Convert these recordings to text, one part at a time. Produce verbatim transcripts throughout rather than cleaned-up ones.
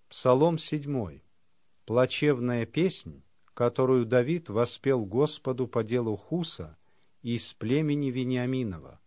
Псалом седьмой. Плачевная песнь, которую Давид воспел Господу по делу Хуса из племени Вениаминова.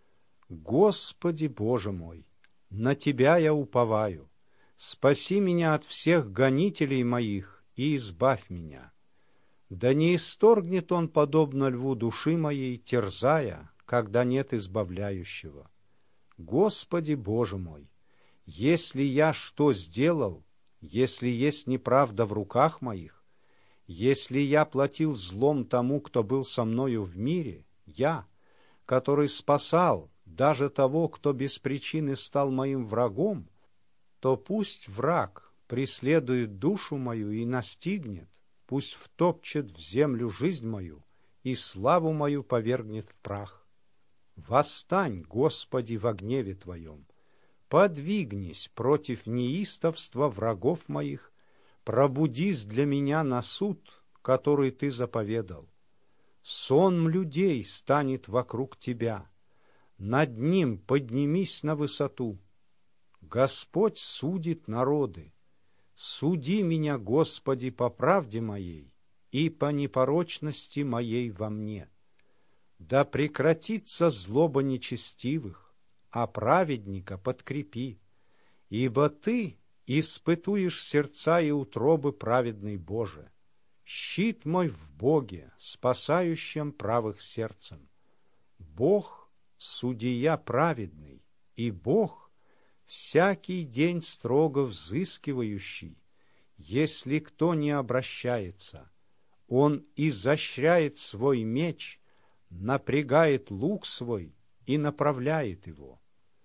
Господи Боже мой, на Тебя я уповаю. Спаси меня от всех гонителей моих и избавь меня. Да не исторгнет он, подобно льву, души моей, терзая, когда нет избавляющего. Господи Боже мой, если я что сделал, если есть неправда в руках моих, если я платил злом тому, кто был со мною в мире, я, который спасал даже того, кто без причины стал моим врагом, то пусть враг преследует душу мою и настигнет, пусть втопчет в землю жизнь мою и славу мою повергнет в прах. Восстань, Господи, во гневе Твоем, подвигнись против неистовства врагов моих, пробудись для меня на суд, который Ты заповедал. Сон людей станет вокруг Тебя, над ним поднимись на высоту. Господь судит народы. Суди меня, Господи, по правде моей и по непорочности моей во мне. Да прекратится злоба нечестивых, а праведника подкрепи, ибо Ты испытуешь сердца и утробы праведный Боже. Щит мой в Боге, спасающем правых сердцем. Бог — судья праведный, и Бог — всякий день строго взыскивающий. Если кто не обращается, он изощряет свой меч, напрягает лук свой и направляет его,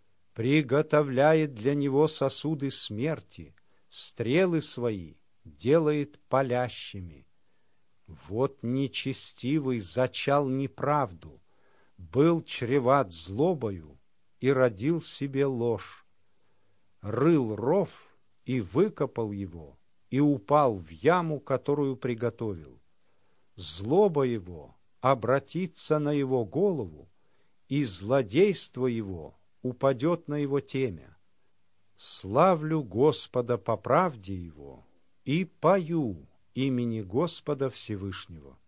приготовляет для него сосуды смерти, стрелы свои делает палящими. Вот нечестивый зачал неправду, был чреват злобою и родил себе ложь. Рыл ров и выкопал его, и упал в яму, которую приготовил. Злоба его обратится на его голову, и злодейство его упадет на его темя. Славлю Господа по правде его и пою имени Господа Всевышнего.